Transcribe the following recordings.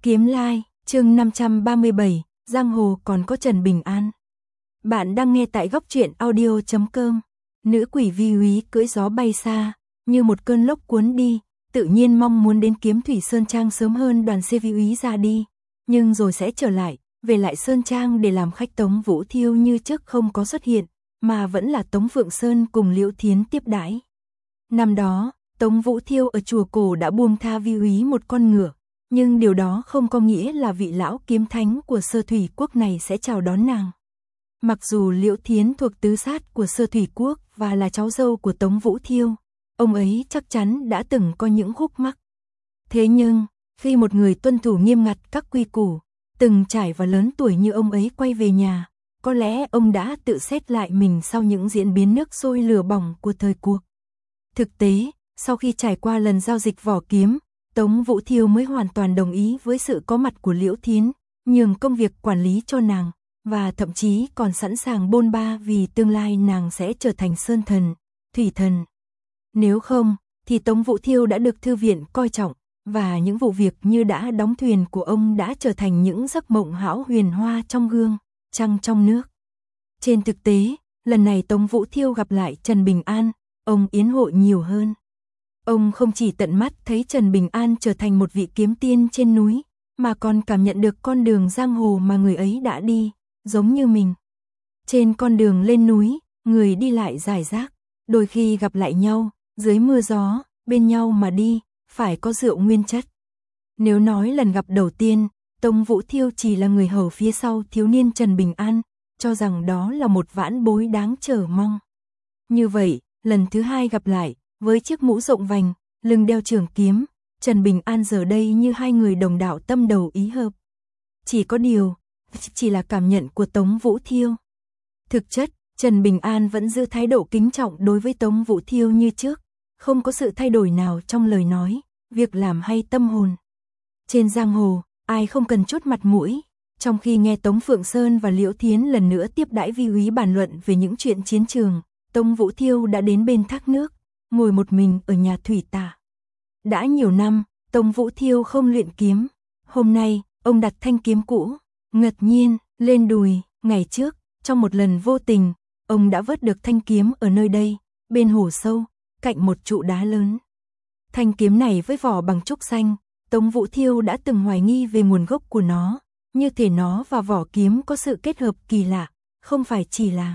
Kiếm Lai, chương 537, Giang hồ còn có Trần Bình An. Bạn đang nghe tại góc truyện audio.com. Nữ quỷ vi úy cưỡi gió bay xa, như một cơn lốc cuốn đi, tự nhiên mong muốn đến Kiếm Thủy Sơn Trang sớm hơn đoàn xe vi úy ra đi, nhưng rồi sẽ trở lại, về lại Sơn Trang để làm khách. Tống Vũ Thiêu như trước không có xuất hiện, mà vẫn là Tống Phượng Sơn cùng Liễu Thiến tiếp đãi. Năm đó, Tống Vũ Thiêu ở chùa cổ đã buông tha vi úy một con ngựa, nhưng điều đó không có nghĩa là vị lão kiếm thánh của Sơ Thủy Quốc này sẽ chào đón nàng. Mặc dù Liễu Thiến thuộc tứ sát của Sơ Thủy Quốc và là cháu dâu của Tống Vũ Thiêu, ông ấy chắc chắn đã từng có những khúc mắc. Thế nhưng, khi một người tuân thủ nghiêm ngặt các quy củ, từng trải và lớn tuổi như ông ấy quay về nhà, có lẽ ông đã tự xét lại mình sau những diễn biến nước sôi lửa bỏng của thời cuộc. Thực tế, sau khi trải qua lần giao dịch vỏ kiếm, Tống Vũ Thiêu mới hoàn toàn đồng ý với sự có mặt của Liễu Thiến, nhường công việc quản lý cho nàng, và thậm chí còn sẵn sàng bôn ba vì tương lai nàng sẽ trở thành sơn thần, thủy thần. Nếu không, thì Tống Vũ Thiêu đã được thư viện coi trọng, và những vụ việc như đã đóng thuyền của ông đã trở thành những giấc mộng hão huyền hoa trong gương, trăng trong nước. Trên thực tế, lần này Tống Vũ Thiêu gặp lại Trần Bình An, ông yến hội nhiều hơn. Ông không chỉ tận mắt thấy Trần Bình An trở thành một vị kiếm tiên trên núi, mà còn cảm nhận được con đường giang hồ mà người ấy đã đi, giống như mình. Trên con đường lên núi, người đi lại rải rác, đôi khi gặp lại nhau, dưới mưa gió, bên nhau mà đi, phải có rượu nguyên chất. Nếu nói lần gặp đầu tiên, Tống Vũ Thiêu chỉ là người hầu phía sau thiếu niên Trần Bình An, cho rằng đó là một vãn bối đáng chờ mong. Như vậy, lần thứ hai gặp lại, với chiếc mũ rộng vành, lưng đeo trường kiếm, Trần Bình An giờ đây như hai người đồng đạo tâm đầu ý hợp. Chỉ có điều, chỉ là cảm nhận của Tống Vũ Thiêu. Thực chất, Trần Bình An vẫn giữ thái độ kính trọng đối với Tống Vũ Thiêu như trước, không có sự thay đổi nào trong lời nói, việc làm hay tâm hồn. Trên giang hồ, ai không cần chút mặt mũi, trong khi nghe Tống Phượng Sơn và Liễu Thiến lần nữa tiếp đãi vi úy bàn luận về những chuyện chiến trường, Tống Vũ Thiêu đã đến bên thác nước, ngồi một mình ở nhà thủy tạ. Đã nhiều năm, Tống Vũ Thiêu không luyện kiếm. Hôm nay, ông đặt thanh kiếm cũ, ngật nhiên, lên đùi. Ngày trước, trong một lần vô tình, ông đã vớt được thanh kiếm ở nơi đây, bên hồ sâu, cạnh một trụ đá lớn. Thanh kiếm này với vỏ bằng trúc xanh, Tống Vũ Thiêu đã từng hoài nghi về nguồn gốc của nó, như thể nó và vỏ kiếm có sự kết hợp kỳ lạ, không phải chỉ là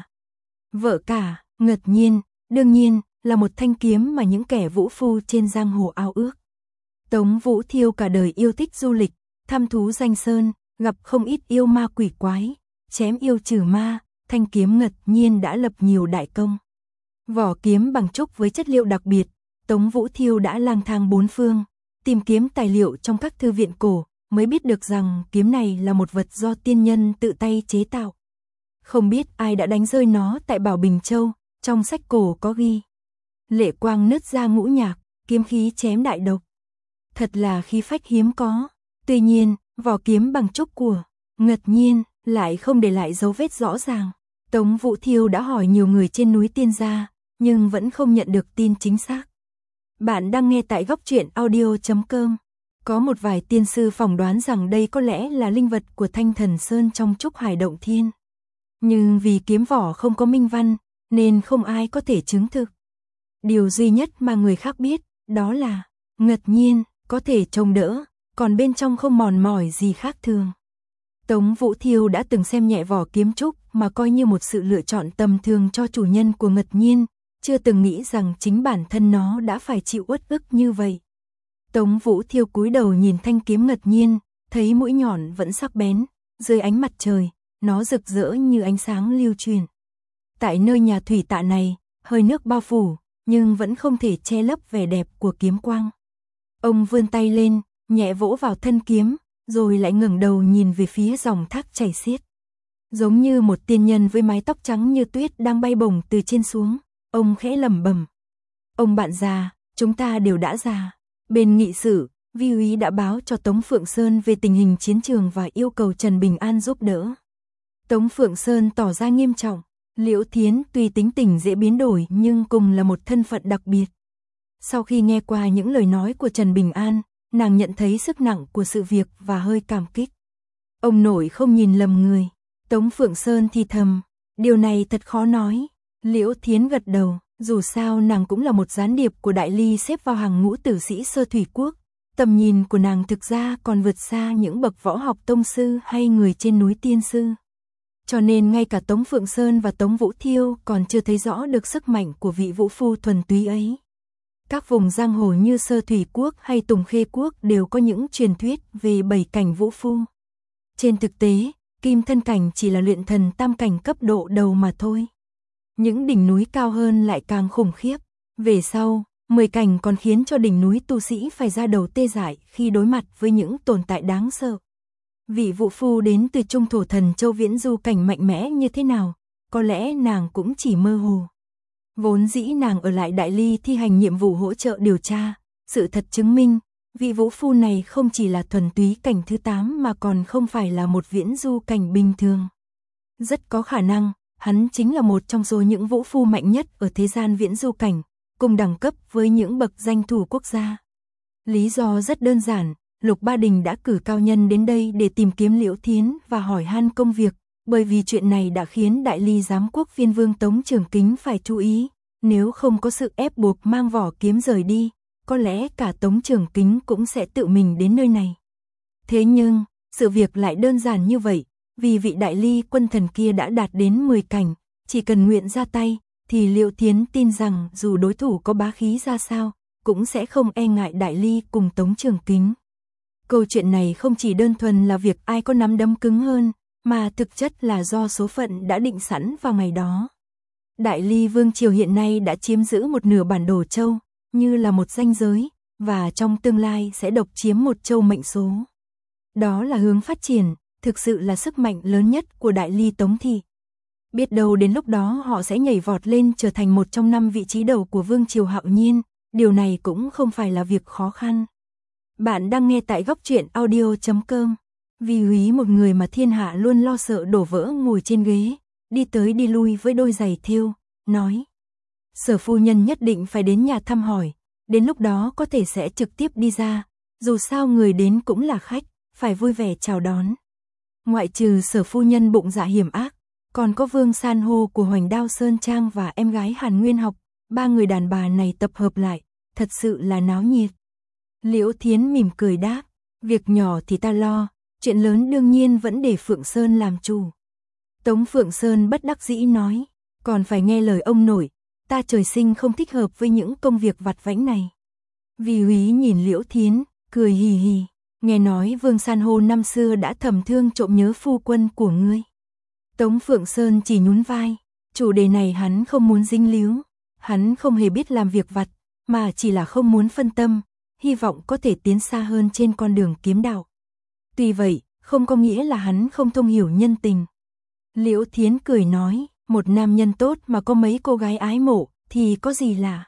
vợ cả. Ngật nhiên, đương nhiên, là một thanh kiếm mà những kẻ vũ phu trên giang hồ ao ước. Tống Vũ Thiêu cả đời yêu thích du lịch, thăm thú danh sơn, gặp không ít yêu ma quỷ quái, chém yêu trừ ma, thanh kiếm ngật nhiên đã lập nhiều đại công. Vỏ kiếm bằng trúc với chất liệu đặc biệt, Tống Vũ Thiêu đã lang thang bốn phương, tìm kiếm tài liệu trong các thư viện cổ, mới biết được rằng kiếm này là một vật do tiên nhân tự tay chế tạo. Không biết ai đã đánh rơi nó tại Bảo Bình Châu, trong sách cổ có ghi: lệ quang nứt ra ngũ nhạc, kiếm khí chém đại độc. Thật là khí phách hiếm có. Tuy nhiên, vỏ kiếm bằng trúc của ngật nhiên lại không để lại dấu vết rõ ràng. Tống Vũ Thiêu đã hỏi nhiều người trên núi Tiên Gia, nhưng vẫn không nhận được tin chính xác. Bạn đang nghe tại góc truyện audio.com. Có một vài tiên sư phỏng đoán rằng đây có lẽ là linh vật của Thanh Thần Sơn trong Trúc Hải Động Thiên. Nhưng vì kiếm vỏ không có minh văn, nên không ai có thể chứng thực. Điều duy nhất mà người khác biết, đó là ngật nhiên, có thể trông đỡ, còn bên trong không mòn mỏi gì khác thường. Tống Vũ Thiêu đã từng xem nhẹ vỏ kiếm trúc mà coi như một sự lựa chọn tầm thường cho chủ nhân của ngật nhiên, chưa từng nghĩ rằng chính bản thân nó đã phải chịu uất ức như vậy. Tống Vũ Thiêu cúi đầu nhìn thanh kiếm ngật nhiên, thấy mũi nhọn vẫn sắc bén, dưới ánh mặt trời, nó rực rỡ như ánh sáng lưu truyền. Tại nơi nhà thủy tạ này, hơi nước bao phủ, nhưng vẫn không thể che lấp vẻ đẹp của kiếm quang. Ông vươn tay lên, nhẹ vỗ vào thân kiếm, rồi lại ngẩng đầu nhìn về phía dòng thác chảy xiết. Giống như một tiên nhân với mái tóc trắng như tuyết đang bay bổng từ trên xuống, ông khẽ lẩm bẩm: ông bạn già, chúng ta đều đã già. Bên nghị sự, vi úy đã báo cho Tống Phượng Sơn về tình hình chiến trường và yêu cầu Trần Bình An giúp đỡ. Tống Phượng Sơn tỏ ra nghiêm trọng. Liễu Thiến tuy tính tình dễ biến đổi nhưng cùng là một thân phận đặc biệt. Sau khi nghe qua những lời nói của Trần Bình An, nàng nhận thấy sức nặng của sự việc và hơi cảm kích. Ông nội không nhìn lầm người. Tống Phượng Sơn thì thầm, điều này thật khó nói. Liễu Thiến gật đầu, dù sao nàng cũng là một gián điệp của Đại Ly xếp vào hàng ngũ tử sĩ Sơ Thủy Quốc. Tầm nhìn của nàng thực ra còn vượt xa những bậc võ học tông sư hay người trên núi tiên sư. Cho nên ngay cả Tống Phượng Sơn và Tống Vũ Thiêu còn chưa thấy rõ được sức mạnh của vị vũ phu thuần túy ấy. Các vùng giang hồ như Sơ Thủy Quốc hay Tùng Khê Quốc đều có những truyền thuyết về 7 cảnh vũ phu. Trên thực tế, Kim Thân Cảnh chỉ là luyện thần tam cảnh cấp độ đầu mà thôi. Những đỉnh núi cao hơn lại càng khủng khiếp. Về sau, 10 cảnh còn khiến cho đỉnh núi tu sĩ phải ra đầu tê dại khi đối mặt với những tồn tại đáng sợ. Vị vũ phu đến từ Trung Thổ Thần Châu Viễn Du cảnh mạnh mẽ như thế nào, có lẽ nàng cũng chỉ mơ hồ. Vốn dĩ nàng ở lại Đại Ly thi hành nhiệm vụ hỗ trợ điều tra, sự thật chứng minh, vị vũ phu này không chỉ là thuần túy cảnh thứ 8 mà còn không phải là một viễn du cảnh bình thường. Rất có khả năng, hắn chính là một trong số những vũ phu mạnh nhất ở thế gian viễn du cảnh, cùng đẳng cấp với những bậc danh thủ quốc gia. Lý do rất đơn giản, Lục Ba Đình đã cử cao nhân đến đây để tìm kiếm Liễu Thiến và hỏi han công việc, bởi vì chuyện này đã khiến Đại Ly giám quốc phiên vương Tống Trường Kính phải chú ý, nếu không có sự ép buộc mang vỏ kiếm rời đi, có lẽ cả Tống Trường Kính cũng sẽ tự mình đến nơi này. Thế nhưng, sự việc lại đơn giản như vậy, vì vị Đại Ly quân thần kia đã đạt đến 10 cảnh, chỉ cần nguyện ra tay, thì Liễu Thiến tin rằng dù đối thủ có bá khí ra sao, cũng sẽ không e ngại Đại Ly cùng Tống Trường Kính. Câu chuyện này không chỉ đơn thuần là việc ai có nắm đấm cứng hơn, mà thực chất là do số phận đã định sẵn vào ngày đó. Đại Ly Vương Triều hiện nay đã chiếm giữ một nửa bản đồ châu, như là một ranh giới, và trong tương lai sẽ độc chiếm một châu mệnh số. Đó là hướng phát triển, thực sự là sức mạnh lớn nhất của Đại Ly Tống Thị. Biết đâu đến lúc đó họ sẽ nhảy vọt lên trở thành một trong 5 vị trí đầu của Vương Triều Hạo Nhiên, điều này cũng không phải là việc khó khăn. Bạn đang nghe tại góc truyện audio.com. Vi Úy, một người mà thiên hạ luôn lo sợ đổ vỡ, ngồi trên ghế, đi tới đi lui với đôi giày thêu, nói: Sở phu nhân nhất định phải đến nhà thăm hỏi, đến lúc đó có thể sẽ trực tiếp đi ra, dù sao người đến cũng là khách, phải vui vẻ chào đón. Ngoại trừ Sở phu nhân bụng dạ hiểm ác, còn có Vương San Hô của Hoành Đao Sơn Trang và em gái Hàn Nguyên Học, 3 người đàn bà này tập hợp lại, thật sự là náo nhiệt. Liễu Thiến mỉm cười đáp, việc nhỏ thì ta lo, chuyện lớn đương nhiên vẫn để Phượng Sơn làm chủ. Tống Phượng Sơn bất đắc dĩ nói, còn phải nghe lời ông nội, ta trời sinh không thích hợp với những công việc vặt vãnh này. Vi Úy nhìn Liễu Thiến, cười hì hì, nghe nói Vương San Hô năm xưa đã thầm thương trộm nhớ phu quân của ngươi. Tống Phượng Sơn chỉ nhún vai, chủ đề này hắn không muốn dính líu, hắn không hề biết làm việc vặt, mà chỉ là không muốn phân tâm, hy vọng có thể tiến xa hơn trên con đường kiếm đạo. Tuy vậy, không có nghĩa là hắn không thông hiểu nhân tình. Liễu Thiến cười nói, một nam nhân tốt mà có mấy cô gái ái mộ, thì có gì lạ.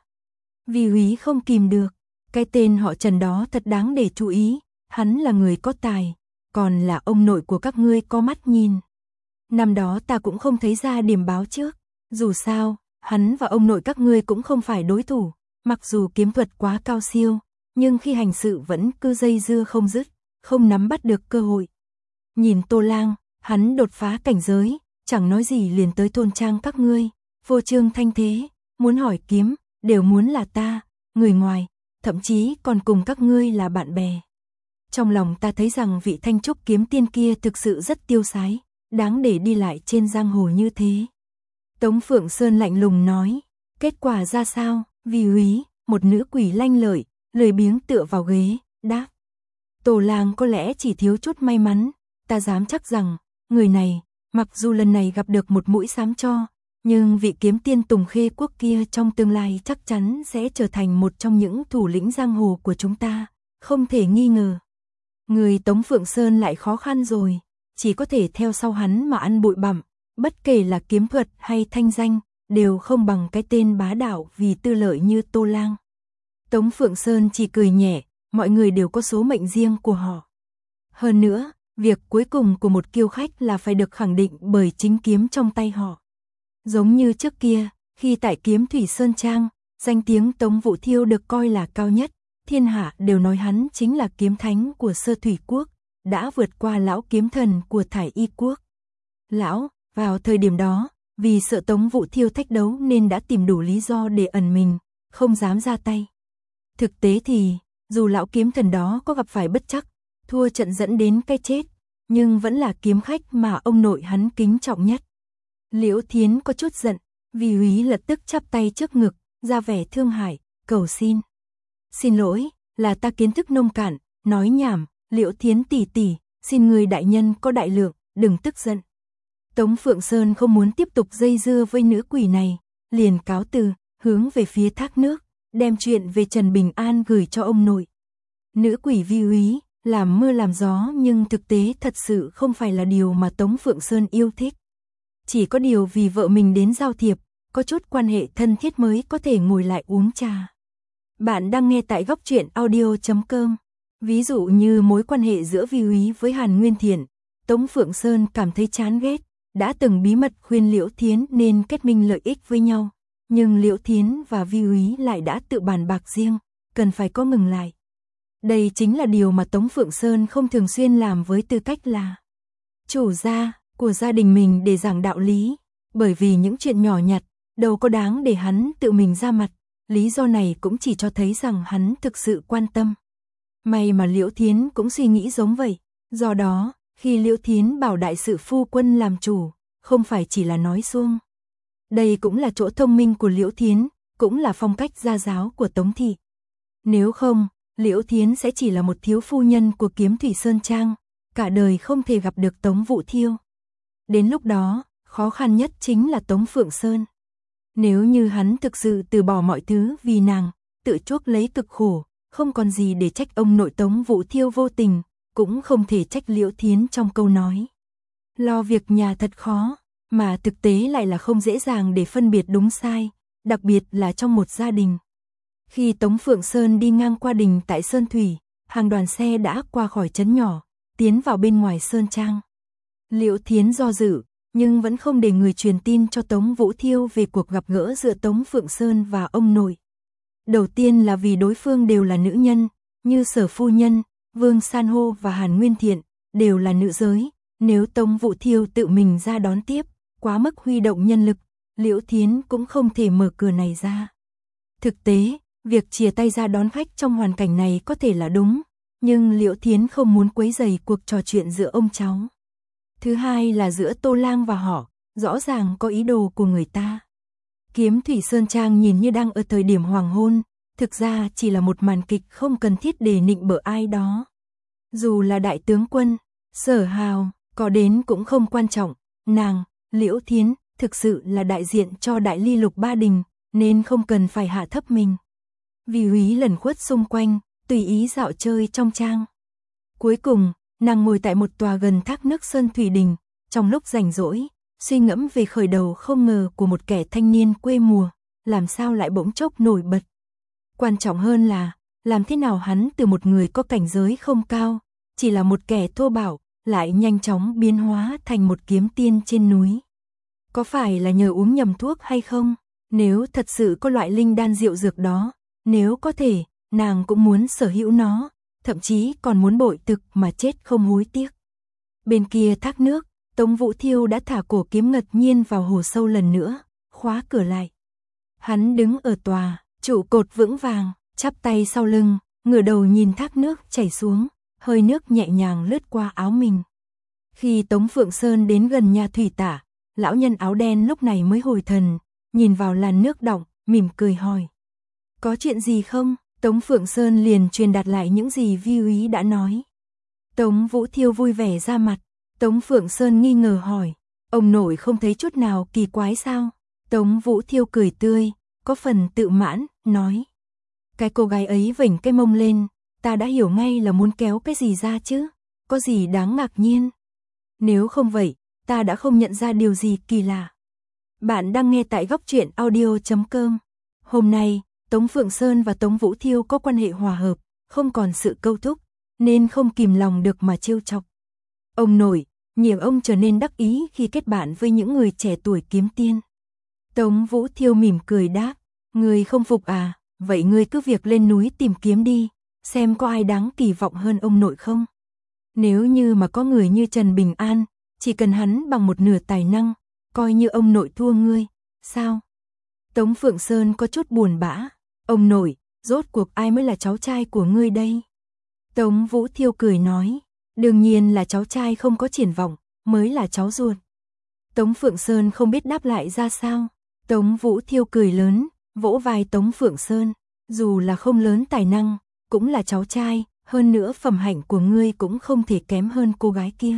Vi Úy không kìm được, cái tên họ Trần đó thật đáng để chú ý, hắn là người có tài, còn là ông nội của các ngươi có mắt nhìn. Năm đó ta cũng không thấy ra điểm báo trước, dù sao, hắn và ông nội các ngươi cũng không phải đối thủ, mặc dù kiếm thuật quá cao siêu, nhưng khi hành sự vẫn cứ dây dưa không dứt, không nắm bắt được cơ hội. Nhìn Tô Lang, hắn đột phá cảnh giới, chẳng nói gì liền tới thôn trang các ngươi, vô trương thanh thế, muốn hỏi kiếm, đều muốn là ta, người ngoài, thậm chí còn cùng các ngươi là bạn bè. Trong lòng ta thấy rằng vị Thanh Trúc kiếm tiên kia thực sự rất tiêu sái, đáng để đi lại trên giang hồ như thế. Tống Phượng Sơn lạnh lùng nói, kết quả ra sao? Vi Úy, một nữ quỷ lanh lợi, lười biếng tựa vào ghế, đáp. Tô Lang có lẽ chỉ thiếu chút may mắn, ta dám chắc rằng, người này, mặc dù lần này gặp được một mũi xám cho, nhưng vị kiếm tiên Tùng Khê Quốc kia trong tương lai chắc chắn sẽ trở thành một trong những thủ lĩnh giang hồ của chúng ta, không thể nghi ngờ. Người Tống Phượng Sơn lại khó khăn rồi, chỉ có thể theo sau hắn mà ăn bụi bặm, bất kể là kiếm thuật hay thanh danh, đều không bằng cái tên bá đạo vì tư lợi như Tô Lang. Tống Phượng Sơn chỉ cười nhẹ, mọi người đều có số mệnh riêng của họ. Hơn nữa, việc cuối cùng của một kiêu khách là phải được khẳng định bởi chính kiếm trong tay họ. Giống như trước kia, khi tại Kiếm Thủy Sơn Trang, danh tiếng Tống Vũ Thiêu được coi là cao nhất, thiên hạ đều nói hắn chính là kiếm thánh của Sơ Thủy Quốc, đã vượt qua lão kiếm thần của Thải Y Quốc. Lão, vào thời điểm đó, vì sợ Tống Vũ Thiêu thách đấu nên đã tìm đủ lý do để ẩn mình, không dám ra tay. Thực tế thì, dù lão kiếm thần đó có gặp phải bất trắc, thua trận dẫn đến cái chết, nhưng vẫn là kiếm khách mà ông nội hắn kính trọng nhất. Liễu Thiến có chút giận, Vi Úy lập tức chắp tay trước ngực, ra vẻ thương hại, cầu xin. Xin lỗi, là ta kiến thức nông cạn, nói nhảm, Liễu Thiến tỷ tỷ, xin người đại nhân có đại lượng, đừng tức giận. Tống Phượng Sơn không muốn tiếp tục dây dưa với nữ quỷ này, liền cáo từ, hướng về phía thác nước, đem chuyện về Trần Bình An gửi cho ông nội. Nữ quỷ Vi Úy, làm mưa làm gió nhưng thực tế thật sự không phải là điều mà Tống Phượng Sơn yêu thích. Chỉ có điều vì vợ mình đến giao thiệp, có chút quan hệ thân thiết mới có thể ngồi lại uống trà. Bạn đang nghe tại góc truyện audio.com. Ví dụ như mối quan hệ giữa Vi Úy với Hàn Nguyên Thiện, Tống Phượng Sơn cảm thấy chán ghét, đã từng bí mật khuyên Liễu Thiến nên kết minh lợi ích với nhau. Nhưng Liễu Thiến và Vi Úy lại đã tự bàn bạc riêng, cần phải có ngừng lại. Đây chính là điều mà Tống Phượng Sơn không thường xuyên làm với tư cách là chủ gia của gia đình mình để giảng đạo lý, bởi vì những chuyện nhỏ nhặt, đâu có đáng để hắn tự mình ra mặt, lý do này cũng chỉ cho thấy rằng hắn thực sự quan tâm. May mà Liễu Thiến cũng suy nghĩ giống vậy, do đó, khi Liễu Thiến bảo đại sự phu quân làm chủ, không phải chỉ là nói suông. Đây cũng là chỗ thông minh của Liễu Thiến, cũng là phong cách gia giáo của Tống thị. Nếu không, Liễu Thiến sẽ chỉ là một thiếu phu nhân của Kiếm Thủy Sơn Trang, cả đời không thể gặp được Tống Vũ Thiêu. Đến lúc đó, khó khăn nhất chính là Tống Phượng Sơn. Nếu như hắn thực sự từ bỏ mọi thứ vì nàng, tự chuốc lấy cực khổ, không còn gì để trách ông nội Tống Vũ Thiêu vô tình, cũng không thể trách Liễu Thiến trong câu nói. Lo việc nhà thật khó, mà thực tế lại là không dễ dàng để phân biệt đúng sai, đặc biệt là trong một gia đình. Khi Tống Phượng Sơn đi ngang qua đình tại Sơn Thủy, hàng đoàn xe đã qua khỏi trấn nhỏ, tiến vào bên ngoài Sơn Trang. Liễu Thiến do dự, nhưng vẫn không để người truyền tin cho Tống Vũ Thiêu về cuộc gặp gỡ giữa Tống Phượng Sơn và ông nội. Đầu tiên là vì đối phương đều là nữ nhân, như Sở phu nhân, Vương San Hô và Hàn Nguyên Thiện, đều là nữ giới. Nếu Tống Vũ Thiêu tự mình ra đón tiếp, quá mức huy động nhân lực, Liễu Thiến cũng không thể mở cửa này ra. Thực tế, việc chia tay ra đón khách trong hoàn cảnh này có thể là đúng, nhưng Liễu Thiến không muốn quấy rầy cuộc trò chuyện giữa ông cháu. Thứ hai là giữa Tô Lang và họ, rõ ràng có ý đồ của người ta. Kiếm Thủy Sơn Trang nhìn như đang ở thời điểm hoàng hôn, thực ra chỉ là một màn kịch không cần thiết để nịnh bợ ai đó. Dù là đại tướng quân, Sở Hào, có đến cũng không quan trọng, nàng, Liễu Thiến, thực sự là đại diện cho Đại Ly Lục Ba Đình, nên không cần phải hạ thấp mình. Vi Úy lẩn khuất xung quanh, tùy ý dạo chơi trong trang. Cuối cùng, nàng ngồi tại một tòa gần thác nước Sơn Thủy Đình, trong lúc rảnh rỗi, suy ngẫm về khởi đầu không ngờ của một kẻ thanh niên quê mùa, làm sao lại bỗng chốc nổi bật. Quan trọng hơn là, làm thế nào hắn từ một người có cảnh giới không cao, chỉ là một kẻ thô bạo, lại nhanh chóng biến hóa thành một kiếm tiên trên núi. Có phải là nhờ uống nhầm thuốc hay không? Nếu thật sự có loại linh đan diệu dược đó, nếu có thể, nàng cũng muốn sở hữu nó, thậm chí còn muốn bội thực mà chết không hối tiếc. Bên kia thác nước, Tống Vũ Thiêu đã thả cổ kiếm ngật nhiên vào hồ sâu lần nữa, khóa cửa lại. Hắn đứng ở tòa, trụ cột vững vàng, chắp tay sau lưng, ngửa đầu nhìn thác nước chảy xuống, hơi nước nhẹ nhàng lướt qua áo mình. Khi Tống Phượng Sơn đến gần nhà thủy tả, lão nhân áo đen lúc này mới hồi thần, nhìn vào làn nước đọng, mỉm cười hỏi. Có chuyện gì không? Tống Phượng Sơn liền truyền đạt lại những gì Vi Úy đã nói. Tống Vũ Thiêu vui vẻ ra mặt. Tống Phượng Sơn nghi ngờ hỏi. Ông nội không thấy chút nào kỳ quái sao? Tống Vũ Thiêu cười tươi, có phần tự mãn, nói. Cái cô gái ấy vểnh cái mông lên, ta đã hiểu ngay là muốn kéo cái gì ra chứ, có gì đáng ngạc nhiên. Nếu không vậy, ta đã không nhận ra điều gì kỳ lạ. Bạn đang nghe tại góc truyện audio.com. Hôm nay, Tống Phượng Sơn và Tống Vũ Thiêu có quan hệ hòa hợp, không còn sự câu thúc, nên không kìm lòng được mà trêu chọc. Ông nội, nhiều ông trở nên đắc ý khi kết bạn với những người trẻ tuổi kiếm tiên. Tống Vũ Thiêu mỉm cười đáp, ngươi không phục à, vậy ngươi cứ việc lên núi tìm kiếm đi, xem có ai đáng kỳ vọng hơn ông nội không. Nếu như mà có người như Trần Bình An, chỉ cần hắn bằng một nửa tài năng, coi như ông nội thua ngươi, sao? Tống Phượng Sơn có chút buồn bã, ông nội, rốt cuộc ai mới là cháu trai của ngươi đây? Tống Vũ Thiêu cười nói, đương nhiên là cháu trai không có triển vọng, mới là cháu ruột. Tống Phượng Sơn không biết đáp lại ra sao. Tống Vũ Thiêu cười lớn, vỗ vai Tống Phượng Sơn, dù là không lớn tài năng, cũng là cháu trai, hơn nữa phẩm hạnh của ngươi cũng không thể kém hơn cô gái kia.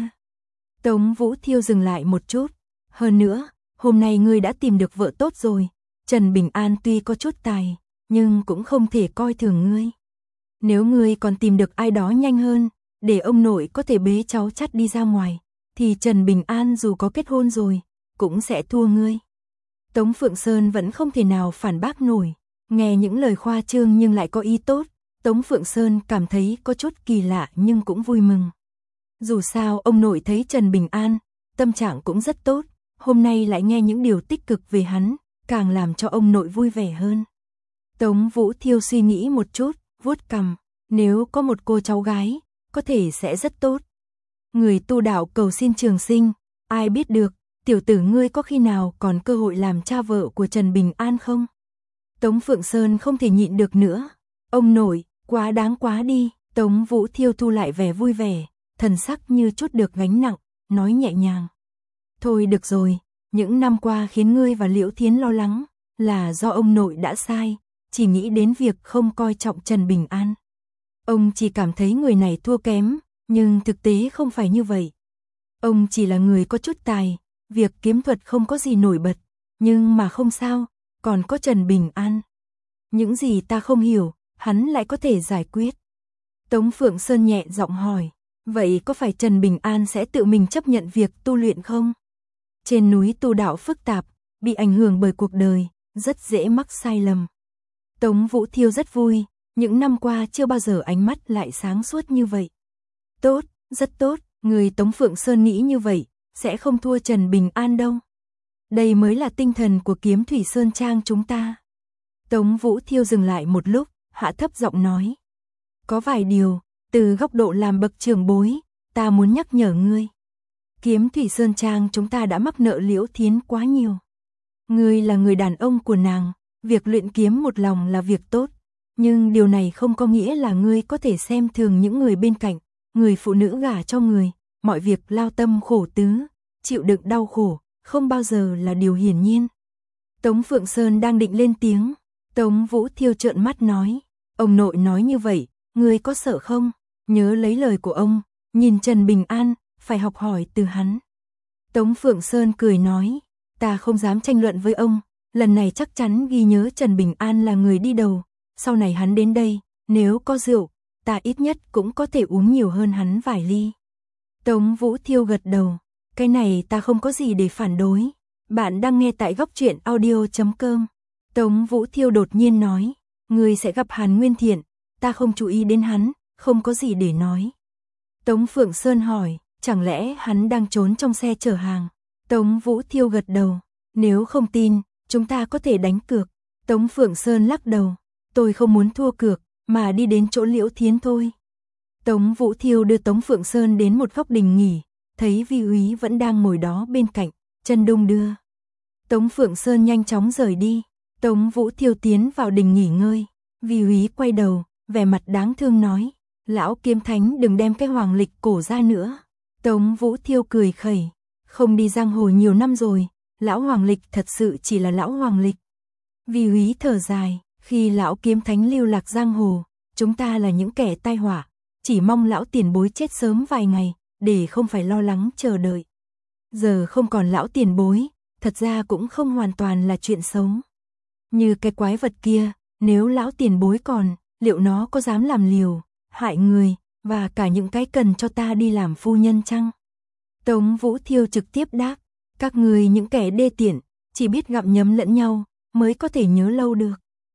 Tống Vũ Thiêu dừng lại một chút, hơn nữa, hôm nay ngươi đã tìm được vợ tốt rồi, Trần Bình An tuy có chút tài, nhưng cũng không thể coi thường ngươi. Nếu ngươi còn tìm được ai đó nhanh hơn, để ông nội có thể bế cháu chắt đi ra ngoài, thì Trần Bình An dù có kết hôn rồi, cũng sẽ thua ngươi. Tống Phượng Sơn vẫn không thể nào phản bác nổi, nghe những lời khoa trương nhưng lại có ý tốt, Tống Phượng Sơn cảm thấy có chút kỳ lạ nhưng cũng vui mừng. Dù sao ông nội thấy Trần Bình An, tâm trạng cũng rất tốt, hôm nay lại nghe những điều tích cực về hắn, càng làm cho ông nội vui vẻ hơn. Tống Vũ Thiêu suy nghĩ một chút, vuốt cằm, nếu có một cô cháu gái, có thể sẽ rất tốt. Người tu đạo cầu xin trường sinh, ai biết được, tiểu tử ngươi có khi nào còn cơ hội làm cha vợ của Trần Bình An không? Tống Phượng Sơn không thể nhịn được nữa. Ông nội, quá đáng quá đi. Tống Vũ Thiêu thu lại vẻ vui vẻ, thần sắc như chút được gánh nặng, nói nhẹ nhàng. Thôi được rồi, những năm qua khiến ngươi và Liễu Thiến lo lắng, là do ông nội đã sai, chỉ nghĩ đến việc không coi trọng Trần Bình An. Ông chỉ cảm thấy người này thua kém, nhưng thực tế không phải như vậy. Ông chỉ là người có chút tài, việc kiếm thuật không có gì nổi bật, nhưng mà không sao, còn có Trần Bình An. Những gì ta không hiểu, hắn lại có thể giải quyết. Tống Phượng Sơn nhẹ giọng hỏi, vậy có phải Trần Bình An sẽ tự mình chấp nhận việc tu luyện không? Trên núi tu đạo phức tạp, bị ảnh hưởng bởi cuộc đời, rất dễ mắc sai lầm. Tống Vũ Thiêu rất vui, những năm qua chưa bao giờ ánh mắt lại sáng suốt như vậy. Tốt, rất tốt, người Tống Phượng Sơn nghĩ như vậy, sẽ không thua Trần Bình An đâu. Đây mới là tinh thần của Kiếm Thủy Sơn Trang chúng ta. Tống Vũ Thiêu dừng lại một lúc, hạ thấp giọng nói. Có vài điều, từ góc độ làm bậc trưởng bối, ta muốn nhắc nhở ngươi. Kiếm Thủy Sơn Trang chúng ta đã mắc nợ Liễu Thiến quá nhiều. Ngươi là người đàn ông của nàng, việc luyện kiếm một lòng là việc tốt, nhưng điều này không có nghĩa là ngươi có thể xem thường những người bên cạnh, người phụ nữ gả cho người, mọi việc lao tâm khổ tứ, chịu đựng đau khổ, không bao giờ là điều hiển nhiên. Tống Phượng Sơn đang định lên tiếng, Tống Vũ Thiêu trợn mắt nói, ông nội nói như vậy, ngươi có sợ không? Nhớ lấy lời của ông, nhìn Trần Bình An, phải học hỏi từ hắn. Tống Phượng Sơn cười nói, ta không dám tranh luận với ông, lần này chắc chắn ghi nhớ Trần Bình An là người đi đầu, sau này hắn đến đây, nếu có rượu, ta ít nhất cũng có thể uống nhiều hơn hắn vài ly. Tống Vũ Thiêu gật đầu, cái này ta không có gì để phản đối. Bạn đang nghe tại góc truyện audio.com. Tống Vũ Thiêu đột nhiên nói, ngươi sẽ gặp Hàn Nguyên Thiện, ta không chú ý đến hắn, không có gì để nói. Tống Phượng Sơn hỏi, chẳng lẽ hắn đang trốn trong xe chở hàng? Tống Vũ Thiêu gật đầu, nếu không tin, chúng ta có thể đánh cược. Tống Phượng Sơn lắc đầu, tôi không muốn thua cược, mà đi đến chỗ Liễu Thiến thôi. Tống Vũ Thiêu đưa Tống Phượng Sơn đến một góc đình nghỉ, thấy Vi úy vẫn đang ngồi đó bên cạnh, chân đung đưa. Tống Phượng Sơn nhanh chóng rời đi, Tống Vũ Thiêu tiến vào đình nghỉ ngơi, Vi úy quay đầu, vẻ mặt đáng thương nói, lão Kiếm Thánh đừng đem cái hoàng lịch cổ ra nữa. Tống Vũ Thiêu cười khẩy, không đi giang hồ nhiều năm rồi, lão hoàng lịch thật sự chỉ là lão hoàng lịch. Vi úy thở dài, khi lão Kiếm Thánh lưu lạc giang hồ, chúng ta là những kẻ tai họa, chỉ mong lão tiền bối chết sớm vài ngày, để không phải lo lắng chờ đợi. Giờ không còn lão tiền bối, thật ra cũng không hoàn toàn là chuyện xấu. Như cái quái vật kia, nếu lão tiền bối còn, liệu nó có dám làm liều, hại người, và cả những cái cần cho ta đi làm phu nhân chăng? Tống Vũ Thiêu trực tiếp đáp, các người những kẻ đê tiện, chỉ biết gặm nhấm lẫn nhau, mới có thể nhớ lâu được.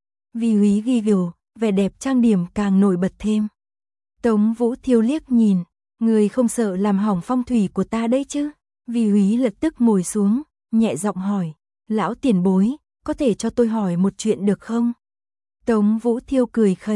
Vi úy ghi gồ, vẻ đẹp trang điểm càng nổi bật thêm. Tống Vũ Thiêu liếc nhìn, người không sợ làm hỏng phong thủy của ta đấy chứ? Vi úy lập tức ngồi xuống, nhẹ giọng hỏi, lão tiền bối, có thể cho tôi hỏi một chuyện được không? Tống Vũ Thiêu cười khẩy,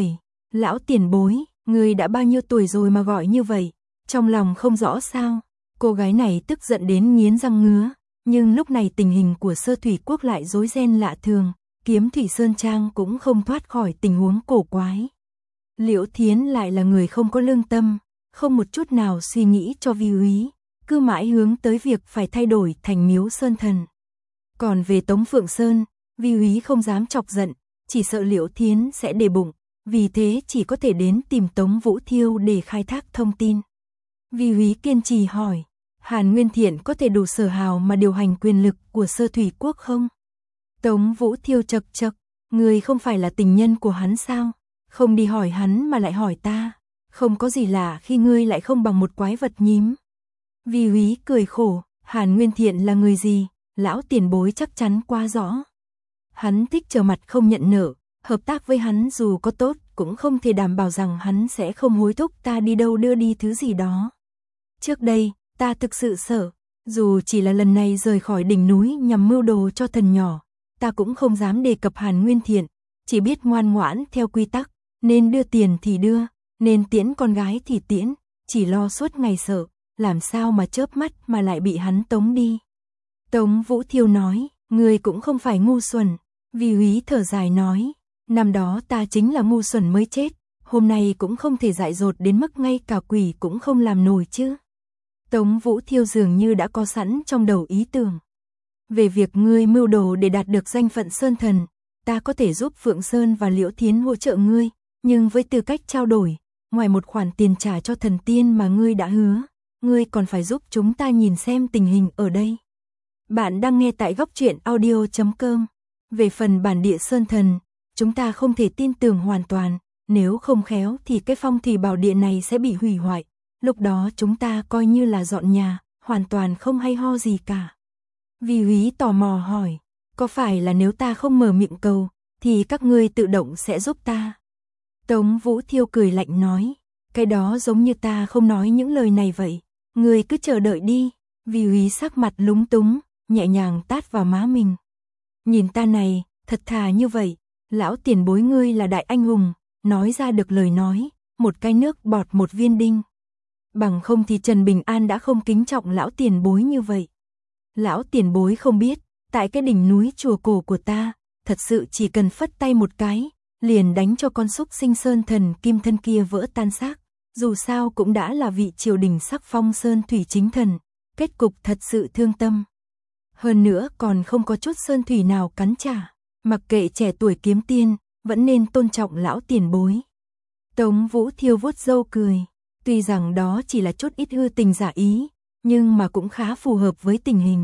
Lão tiền bối, người đã bao nhiêu tuổi rồi mà gọi như vậy, trong lòng không rõ sao? Cô gái này tức giận đến nghiến răng ngứa, nhưng lúc này tình hình của Sơ Thủy Quốc lại rối ren lạ thường, Kiếm Thủy Sơn Trang cũng không thoát khỏi tình huống cổ quái. Liễu Thiến lại là người không có lương tâm, không một chút nào suy nghĩ cho Vi Úy, cứ mãi hướng tới việc phải thay đổi thành Miếu Sơn Thần. Còn về Tống Phượng Sơn, Vi Úy không dám chọc giận, chỉ sợ Liễu Thiến sẽ để bụng, vì thế chỉ có thể đến tìm Tống Vũ Thiêu để khai thác thông tin. Vi Úy kiên trì hỏi, Hàn Nguyên Thiện có thể đủ sở hào mà điều hành quyền lực của Sơ Thủy Quốc không? Tống Vũ Thiêu chậc chậc, người không phải là tình nhân của hắn sao? Không đi hỏi hắn mà lại hỏi ta, không có gì lạ khi ngươi lại không bằng một quái vật nhím. Vi Úy cười khổ, Hàn Nguyên Thiện là người gì, lão tiền bối chắc chắn quá rõ. Hắn thích trở mặt không nhận nợ, hợp tác với hắn dù có tốt cũng không thể đảm bảo rằng hắn sẽ không hối thúc ta đi đâu đưa đi thứ gì đó. Trước đây, ta thực sự sợ, dù chỉ là lần này rời khỏi đỉnh núi nhằm mưu đồ cho thần nhỏ, ta cũng không dám đề cập Hàn Nguyên Thiện, chỉ biết ngoan ngoãn theo quy tắc, nên đưa tiền thì đưa, nên tiễn con gái thì tiễn, chỉ lo suốt ngày sợ, làm sao mà chớp mắt mà lại bị hắn tống đi. Tống Vũ Thiêu nói, người cũng không phải ngu xuẩn. Vi Úy thở dài nói, năm đó ta chính là ngu xuẩn mới chết, hôm nay cũng không thể dại dột đến mức ngay cả quỷ cũng không làm nổi chứ. Tống Vũ Thiêu dường như đã có sẵn trong đầu ý tưởng. Về việc ngươi mưu đồ để đạt được danh phận Sơn Thần, ta có thể giúp Phượng Sơn và Liễu Thiến hỗ trợ ngươi, nhưng với tư cách trao đổi, ngoài một khoản tiền trả cho thần tiên mà ngươi đã hứa, ngươi còn phải giúp chúng ta nhìn xem tình hình ở đây. Bạn đang nghe tại góc truyện audio.com. Về phần bản địa Sơn Thần, chúng ta không thể tin tưởng hoàn toàn, nếu không khéo thì cái phong thủy bảo địa này sẽ bị hủy hoại, lúc đó chúng ta coi như là dọn nhà, hoàn toàn không hay ho gì cả. Vi Úy tò mò hỏi, có phải là nếu ta không mở miệng cầu, thì các ngươi tự động sẽ giúp ta? Tống Vũ Thiêu cười lạnh nói, cái đó giống như ta không nói những lời này vậy, ngươi cứ chờ đợi đi. Vi Úy sắc mặt lúng túng, nhẹ nhàng tát vào má mình. Nhìn ta này, thật thà như vậy, lão tiền bối ngươi là đại anh hùng, nói ra được lời nói, một cái nước bọt một viên đinh. Bằng không thì Trần Bình An đã không kính trọng lão tiền bối như vậy. Lão tiền bối không biết, tại cái đỉnh núi chùa cổ của ta, thật sự chỉ cần phất tay một cái, liền đánh cho con súc sinh Sơn Thần kim thân kia vỡ tan xác, dù sao cũng đã là vị triều đình sắc phong Sơn Thủy chính thần, kết cục thật sự thương tâm. Hơn nữa còn không có chút sơn thủy nào cắn trả, mặc kệ trẻ tuổi kiếm tiên, vẫn nên tôn trọng lão tiền bối. Tống Vũ Thiêu vuốt râu cười, tuy rằng đó chỉ là chút ít hư tình giả ý, nhưng mà cũng khá phù hợp với tình hình.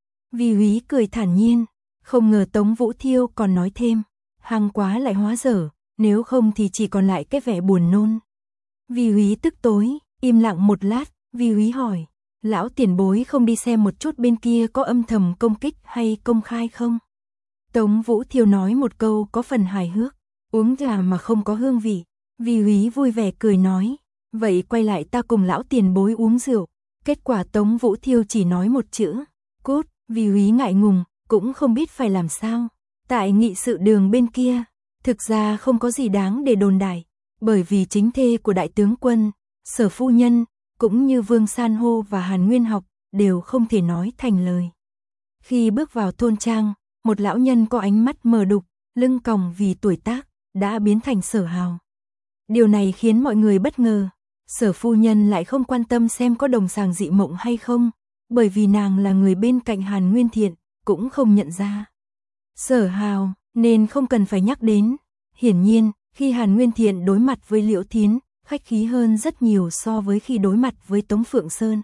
Vi Úy cười thản nhiên, không ngờ Tống Vũ Thiêu còn nói thêm, hăng quá lại hóa dở, nếu không thì chỉ còn lại cái vẻ buồn nôn. Vi Úy tức tối, im lặng một lát, Vi Úy hỏi, lão tiền bối không đi xem một chút bên kia có âm thầm công kích hay công khai không? Tống Vũ Thiêu nói một câu có phần hài hước, uống trà mà không có hương vị. Vi Úy vui vẻ cười nói, vậy quay lại ta cùng lão tiền bối uống rượu. Kết quả Tống Vũ Thiêu chỉ nói một chữ, cút. Vi Úy ngại ngùng, cũng không biết phải làm sao. Tại nghị sự đường bên kia, thực ra không có gì đáng để đồn đại, bởi vì chính thê của đại tướng quân, Sở phu nhân, cũng như Vương San Hô và Hàn Nguyên Học, đều không thể nói thành lời. Khi bước vào thôn trang, một lão nhân có ánh mắt mờ đục, lưng còng vì tuổi tác, đã biến thành Sở Hào. Điều này khiến mọi người bất ngờ, Sở phu nhân lại không quan tâm xem có đồng sàng dị mộng hay không, bởi vì nàng là người bên cạnh Hàn Nguyên Thiện, cũng không nhận ra. Sở Hào, nên không cần phải nhắc đến. Hiển nhiên, khi Hàn Nguyên Thiện đối mặt với Liễu Thiến, khách khí hơn rất nhiều so với khi đối mặt với Tống Phượng Sơn.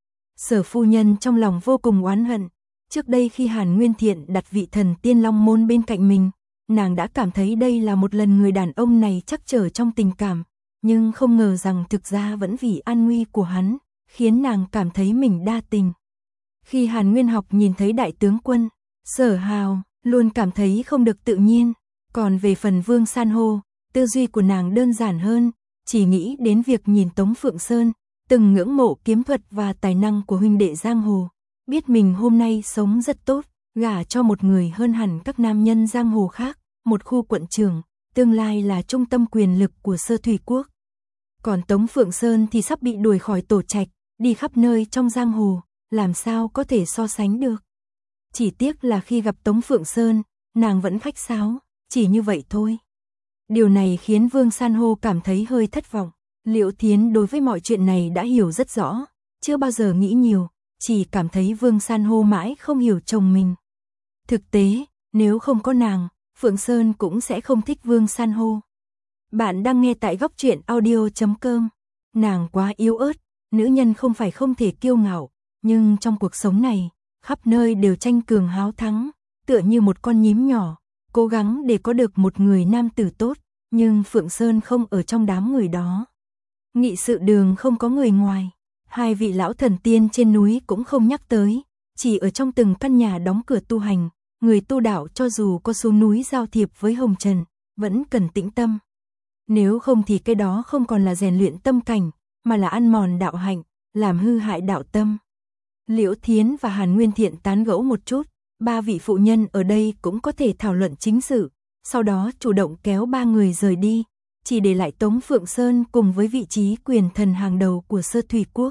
Sở phu nhân trong lòng vô cùng oán hận. Trước đây khi Hàn Nguyên Thiện đặt vị thần Tiên Long Môn bên cạnh mình, nàng đã cảm thấy đây là một lần người đàn ông này chắc trở trong tình cảm, nhưng không ngờ rằng thực ra vẫn vì an nguy của hắn, khiến nàng cảm thấy mình đa tình. Khi Hàn Nguyên Học nhìn thấy đại tướng quân, Sở Hào, luôn cảm thấy không được tự nhiên. Còn về phần Vương San Hô, tư duy của nàng đơn giản hơn, chỉ nghĩ đến việc nhìn Tống Phượng Sơn, từng ngưỡng mộ kiếm thuật và tài năng của huynh đệ giang hồ, biết mình hôm nay sống rất tốt, gả cho một người hơn hẳn các nam nhân giang hồ khác, một khu quận trưởng, tương lai là trung tâm quyền lực của Sơ Thủy Quốc. Còn Tống Phượng Sơn thì sắp bị đuổi khỏi tổ trạch, đi khắp nơi trong giang hồ, làm sao có thể so sánh được. Chỉ tiếc là khi gặp Tống Phượng Sơn, nàng vẫn khách sáo, chỉ như vậy thôi. Điều này khiến Vương San Hô cảm thấy hơi thất vọng. Liễu Thiến đối với mọi chuyện này đã hiểu rất rõ, chưa bao giờ nghĩ nhiều, chỉ cảm thấy Vương San Hô mãi không hiểu chồng mình. Thực tế, nếu không có nàng, Phượng Sơn cũng sẽ không thích Vương San Hô. Bạn đang nghe tại góc truyện audio.com. Nàng quá yếu ớt, nữ nhân không phải không thể kiêu ngạo, nhưng trong cuộc sống này, khắp nơi đều tranh cường háo thắng, tựa như một con nhím nhỏ, cố gắng để có được một người nam tử tốt, nhưng Phượng Sơn không ở trong đám người đó. Nghị sự đường không có người ngoài, hai vị lão thần tiên trên núi cũng không nhắc tới, chỉ ở trong từng căn nhà đóng cửa tu hành, người tu đạo cho dù có xuống núi giao thiệp với hồng trần, vẫn cần tĩnh tâm. Nếu không thì cái đó không còn là rèn luyện tâm cảnh, mà là ăn mòn đạo hạnh, làm hư hại đạo tâm. Liễu Thiến và Hàn Nguyên Thiện tán gẫu một chút, ba vị phụ nhân ở đây cũng có thể thảo luận chính sự, sau đó chủ động kéo ba người rời đi, chỉ để lại Tống Phượng Sơn cùng với vị trí quyền thần hàng đầu của Sơ Thủy Quốc.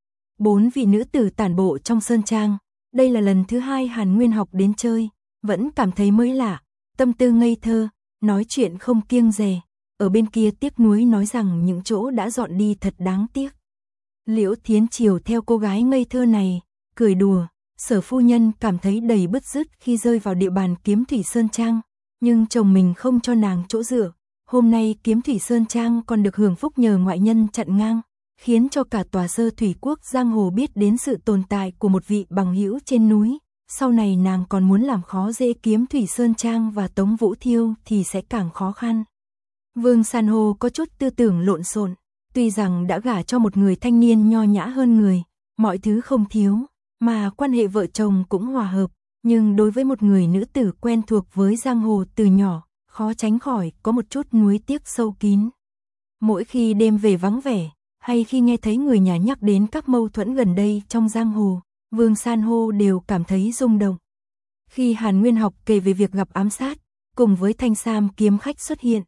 Bốn vị nữ tử tản bộ trong sơn trang, đây là lần thứ hai Hàn Nguyên Học đến chơi, vẫn cảm thấy mới lạ, tâm tư ngây thơ, nói chuyện không kiêng dè, ở bên kia tiếc nuối nói rằng những chỗ đã dọn đi thật đáng tiếc. Liễu Thiến chiều theo cô gái ngây thơ này, cười đùa, Sở phu nhân cảm thấy đầy bứt rứt khi rơi vào địa bàn Kiếm Thủy Sơn Trang, nhưng chồng mình không cho nàng chỗ dựa. Hôm nay Kiếm Thủy Sơn Trang còn được hưởng phúc nhờ ngoại nhân chặn ngang, khiến cho cả tòa Sơ Thủy Quốc giang hồ biết đến sự tồn tại của một vị bằng hữu trên núi. Sau này nàng còn muốn làm khó dễ Kiếm Thủy Sơn Trang và Tống Vũ Thiêu thì sẽ càng khó khăn. Vương San Hô có chút tư tưởng lộn xộn, tuy rằng đã gả cho một người thanh niên nho nhã hơn người, mọi thứ không thiếu, mà quan hệ vợ chồng cũng hòa hợp, nhưng đối với một người nữ tử quen thuộc với giang hồ từ nhỏ, khó tránh khỏi có một chút nuối tiếc sâu kín. Mỗi khi đêm về vắng vẻ, hay khi nghe thấy người nhà nhắc đến các mâu thuẫn gần đây trong giang hồ, Vương San Hô đều cảm thấy rung động. Khi Hàn Nguyên Học kể về việc gặp ám sát, cùng với Thanh Sam kiếm khách xuất hiện,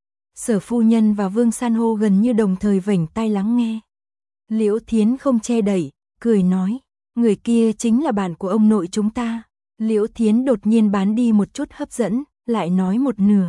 Sở phu nhân và Vương San Hô gần như đồng thời vểnh tai lắng nghe. Liễu Thiến không che đậy, cười nói, người kia chính là bạn của ông nội chúng ta. Liễu Thiến đột nhiên bán đi một chút hấp dẫn, lại nói một nửa.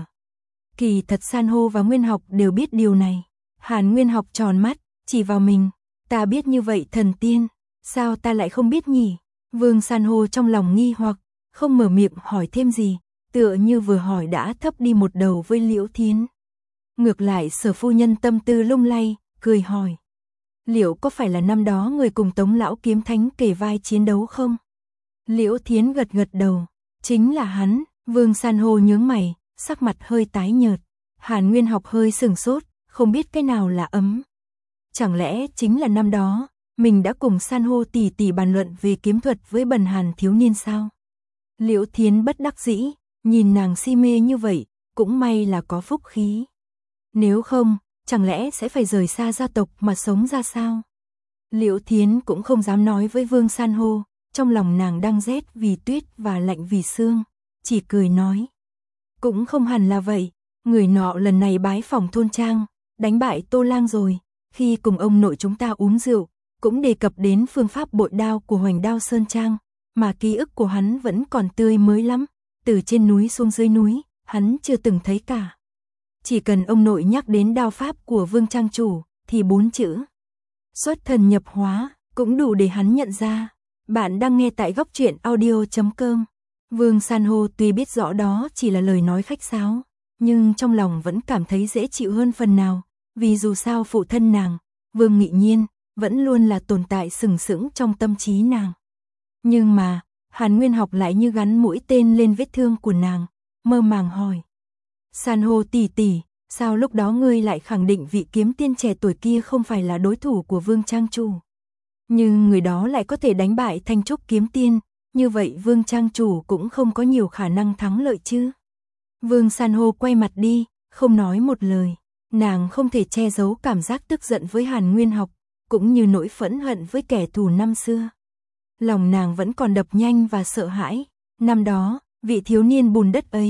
Kỳ thật San Hô và Nguyên Học đều biết điều này. Hàn Nguyên Học tròn mắt, chỉ vào mình, ta biết như vậy thần tiên, sao ta lại không biết nhỉ? Vương San Hô trong lòng nghi hoặc, không mở miệng hỏi thêm gì, tựa như vừa hỏi đã thấp đi một đầu với Liễu Thiến. Ngược lại Sở phu nhân tâm tư lung lay, cười hỏi. Liệu có phải là năm đó người cùng Tống lão kiếm thánh kề vai chiến đấu không? Liễu Thiến gật gật đầu, chính là hắn. Vương San Hô nhướng mày, sắc mặt hơi tái nhợt. Hàn Nguyên Học hơi sửng sốt, không biết cái nào là ấm. Chẳng lẽ chính là năm đó, mình đã cùng San Hô tỉ tỉ bàn luận về kiếm thuật với bần Hàn thiếu niên sao? Liễu Thiến bất đắc dĩ, nhìn nàng si mê như vậy, cũng may là có phúc khí. Nếu không, chẳng lẽ sẽ phải rời xa gia tộc mà sống ra sao? Liễu Thiến cũng không dám nói với Vương San Hô, trong lòng nàng đang rét vì tuyết và lạnh vì sương, chỉ cười nói. Cũng không hẳn là vậy, người nọ lần này bái phỏng thôn trang, đánh bại Tô Lang rồi, khi cùng ông nội chúng ta uống rượu, cũng đề cập đến phương pháp bội đao của Hoành Đao Sơn Trang, mà ký ức của hắn vẫn còn tươi mới lắm, từ trên núi xuống dưới núi, hắn chưa từng thấy cả. Chỉ cần ông nội nhắc đến đao pháp của Vương Trang chủ, thì 4 chữ xuất thần nhập hóa, cũng đủ để hắn nhận ra. Bạn đang nghe tại góc truyện audio.com. Vương San Hô tuy biết rõ đó chỉ là lời nói khách sáo, nhưng trong lòng vẫn cảm thấy dễ chịu hơn phần nào, vì dù sao phụ thân nàng, Vương Nghị Nhiên, vẫn luôn là tồn tại sừng sững trong tâm trí nàng. Nhưng mà, Hàn Nguyên Học lại như gắn mũi tên lên vết thương của nàng, mơ màng hỏi. San Hô tỷ tỷ, sao lúc đó ngươi lại khẳng định vị kiếm tiên trẻ tuổi kia không phải là đối thủ của Vương Trang chủ? Nhưng người đó lại có thể đánh bại Thanh Trúc kiếm tiên, như vậy Vương Trang chủ cũng không có nhiều khả năng thắng lợi chứ? Vương San Hô quay mặt đi, không nói một lời, nàng không thể che giấu cảm giác tức giận với Hàn Nguyên Học, cũng như nỗi phẫn hận với kẻ thù năm xưa. Lòng nàng vẫn còn đập nhanh và sợ hãi, năm đó, vị thiếu niên bùn đất ấy,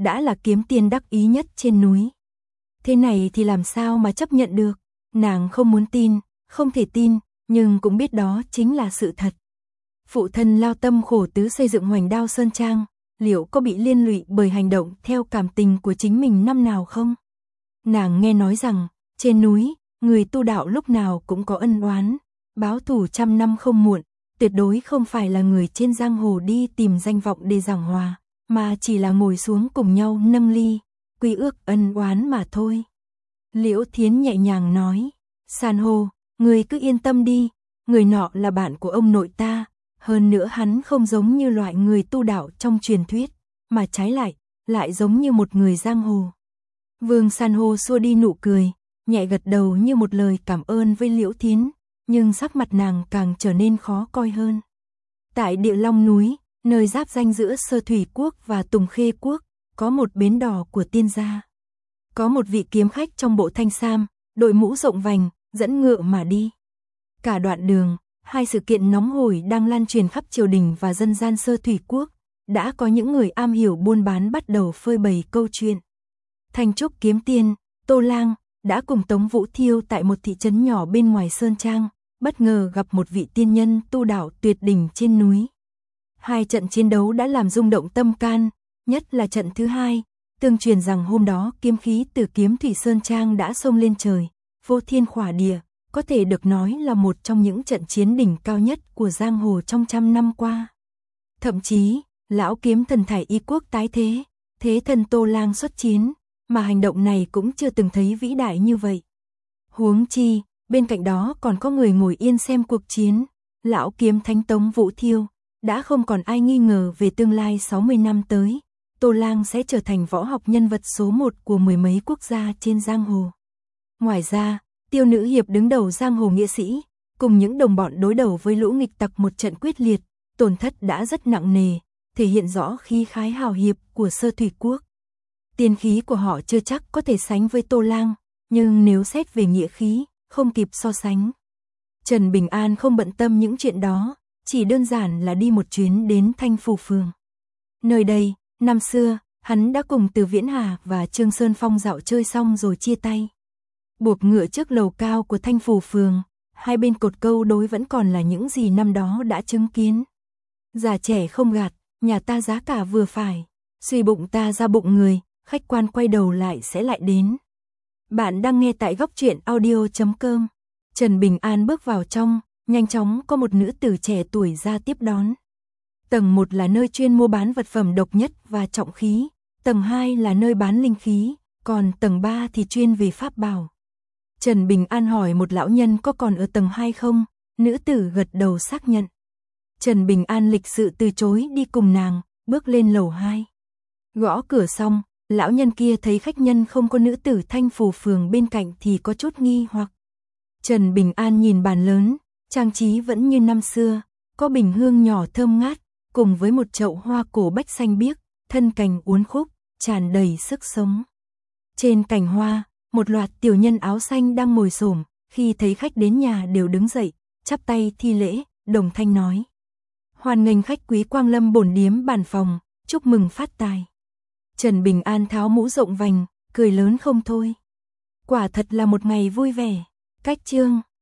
đã là kiếm tiên đắc ý nhất trên núi. Thế này thì làm sao mà chấp nhận được, nàng không muốn tin, không thể tin, nhưng cũng biết đó chính là sự thật. Phụ thân lao tâm khổ tứ xây dựng Hoành Đao Sơn Trang, liệu có bị liên lụy bởi hành động theo cảm tình của chính mình năm nào không? Nàng nghe nói rằng, trên núi, người tu đạo lúc nào cũng có ân oán, báo thù trăm năm không muộn, tuyệt đối không phải là người trên giang hồ đi tìm danh vọng để giảng hòa, mà chỉ là ngồi xuống cùng nhau nâng ly, quy ước ân oán mà thôi. Liễu Thiến nhẹ nhàng nói, san hô, người cứ yên tâm đi, người nọ là bạn của ông nội ta, hơn nữa hắn không giống như loại người tu đạo trong truyền thuyết, mà trái lại giống như một người giang hồ. Vương san hô xua đi nụ cười, nhẹ gật đầu như một lời cảm ơn với Liễu Thiến, nhưng sắc mặt nàng càng trở nên khó coi hơn. Tại Địa Long núi, nơi giáp ranh giữa Sơ Thủy Quốc và Tùng Khê Quốc, có một bến đò của tiên gia. Có một vị kiếm khách trong bộ thanh sam, đội mũ rộng vành, dẫn ngựa mà đi. Cả đoạn đường, hai sự kiện nóng hổi đang lan truyền khắp triều đình và dân gian Sơ Thủy Quốc, đã có những người am hiểu buôn bán bắt đầu phơi bày câu chuyện. Thanh trúc kiếm tiên, Tô Lang, đã cùng Tống Vũ Thiêu tại một thị trấn nhỏ bên ngoài Sơn Trang, bất ngờ gặp một vị tiên nhân tu đạo tuyệt đỉnh trên núi. Hai trận chiến đấu đã làm rung động tâm can, nhất là trận thứ hai, tương truyền rằng hôm đó kiếm khí từ Kiếm Thủy Sơn Trang đã xông lên trời, vô thiên khỏa địa, có thể được nói là một trong những trận chiến đỉnh cao nhất của giang hồ trong trăm năm qua. Thậm chí, lão kiếm thần Thải Y Quốc tái thế, thế thần Tô Lang xuất chiến, mà hành động này cũng chưa từng thấy vĩ đại như vậy. Huống chi, bên cạnh đó còn có người ngồi yên xem cuộc chiến, lão kiếm thánh Tống Vũ Thiêu, đã không còn ai nghi ngờ về tương lai 60 năm tới, Tô Lang sẽ trở thành võ học nhân vật số 1 của mười mấy quốc gia trên giang hồ. Ngoài ra, Tiêu Nữ Hiệp đứng đầu giang hồ nghĩa sĩ, cùng những đồng bọn đối đầu với lũ nghịch tặc một trận quyết liệt, tổn thất đã rất nặng nề, thể hiện rõ khí khái hào hiệp của Sơ Thủy Quốc. Tiên khí của họ chưa chắc có thể sánh với Tô Lang, nhưng nếu xét về nghĩa khí, không kịp so sánh. Trần Bình An không bận tâm những chuyện đó, chỉ đơn giản là đi một chuyến đến Thanh Phủ Phường. Nơi đây, năm xưa, hắn đã cùng Từ Viễn Hà và Trương Sơn Phong dạo chơi xong rồi chia tay. Buộc ngựa trước lầu cao của Thanh Phủ Phường, hai bên cột câu đối vẫn còn là những gì năm đó đã chứng kiến. Già trẻ không gạt, nhà ta giá cả vừa phải, suy bụng ta ra bụng người, khách quan quay đầu lại sẽ lại đến. Bạn đang nghe tại góc truyện audio.com. Trần Bình An bước vào trong, nhanh chóng có một nữ tử trẻ tuổi ra tiếp đón. Tầng 1 là nơi chuyên mua bán vật phẩm độc nhất và trọng khí, tầng 2 là nơi bán linh khí, còn tầng 3 thì chuyên về pháp bảo. Trần Bình An hỏi một lão nhân có còn ở tầng 2 không, nữ tử gật đầu xác nhận. Trần Bình An lịch sự từ chối đi cùng nàng, bước lên lầu 2. Gõ cửa xong, lão nhân kia thấy khách nhân không có nữ tử Thanh Phủ Phường bên cạnh thì có chút nghi hoặc. Trần Bình An nhìn bàn lớn, trang trí vẫn như năm xưa, có bình hương nhỏ thơm ngát, cùng với một chậu hoa cổ bách xanh biếc, thân cành uốn khúc, tràn đầy sức sống. Trên cành hoa, một loạt tiểu nhân áo xanh đang ngồi xổm, khi thấy khách đến nhà đều đứng dậy, chắp tay thi lễ, đồng thanh nói: "Hoan nghênh khách quý quang lâm bổn điếm bản phòng, chúc mừng phát tài." Trần Bình An tháo mũ rộng vành, cười lớn không thôi. Quả thật là một ngày vui vẻ. Cách chương